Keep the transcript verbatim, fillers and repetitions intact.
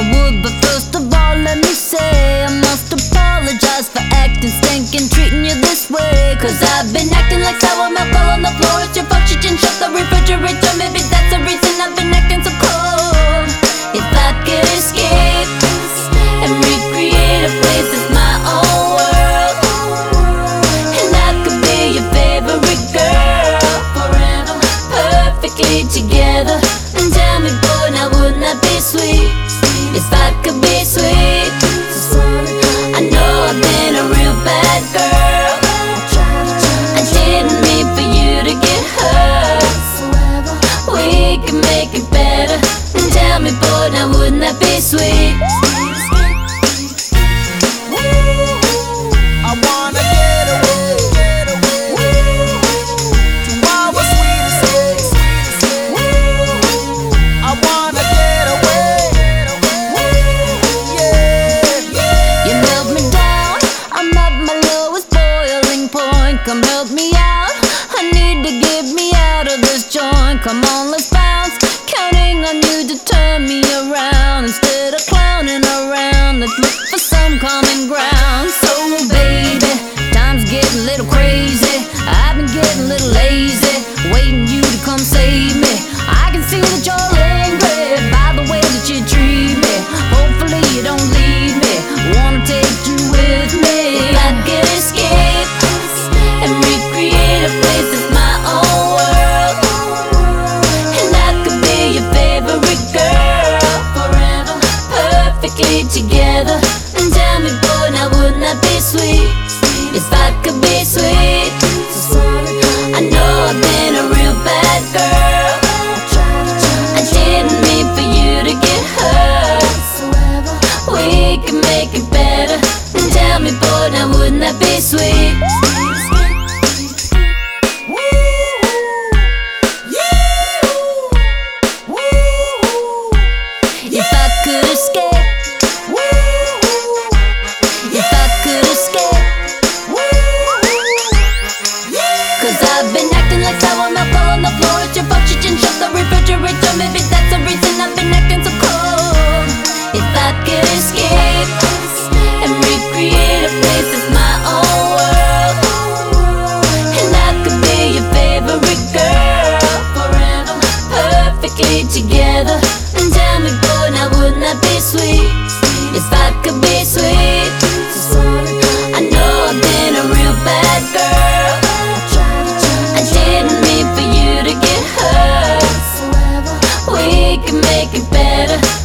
I would, but first of all let me say I must apologize for acting stinking, treating you this way. Cause I've been acting like sour milk all on the floor. It's your fault you didn't shut the refrigerator. Maybe that's the reason I've been acting so cold. If I could escape and recreate a place that's my own world, and I could be your favorite girl forever, perfectly together. And tell me, boy, now wouldn't that be sweet? If I could be sweet. I know I've been a real bad girl. I didn't mean for you to get hurt. We can make it better. And tell me, boy, now wouldn't that be sweet? I wanna get away to our sweet escape. I wanna get away. Yeah. You melt me down, I'm at my lowest boiling point. Come help me out, I need to get me out of this joint. Come on, let's bounce, counting on you to turn me around. Instead of clowning around, let's look for some common ground. So baby, time's getting a little crazy. I've been getting a little lazy, waiting you to come save me. I can see that you're angry by the way that you treat me. Hopefully you don't leave me, wanna take you with me. If I could escape and recreate a place that's my own world, and I could be your favorite girl forever, perfectly together. And tell me, boy, now wouldn't that be sweet? If I could be sweet. I know I've been a real bad girl. I didn't mean for you to get hurt. We can make it better. And tell me, boy, now wouldn't that be sweet? If I could escape, if I could escape, cause I've been acting like sour milk all on the floor. It's your fault you didn't shut the refrigerator. Maybe that's the reason I've been acting so cold. If I could escape and recreate a place that's my own world, and I could be your favorite girl forever, perfectly together. And tell me, boy, now wouldn't that be sweet? If I could be sweet. I know I've been a real bad girl. I didn't mean for you to get hurt. We can make it better.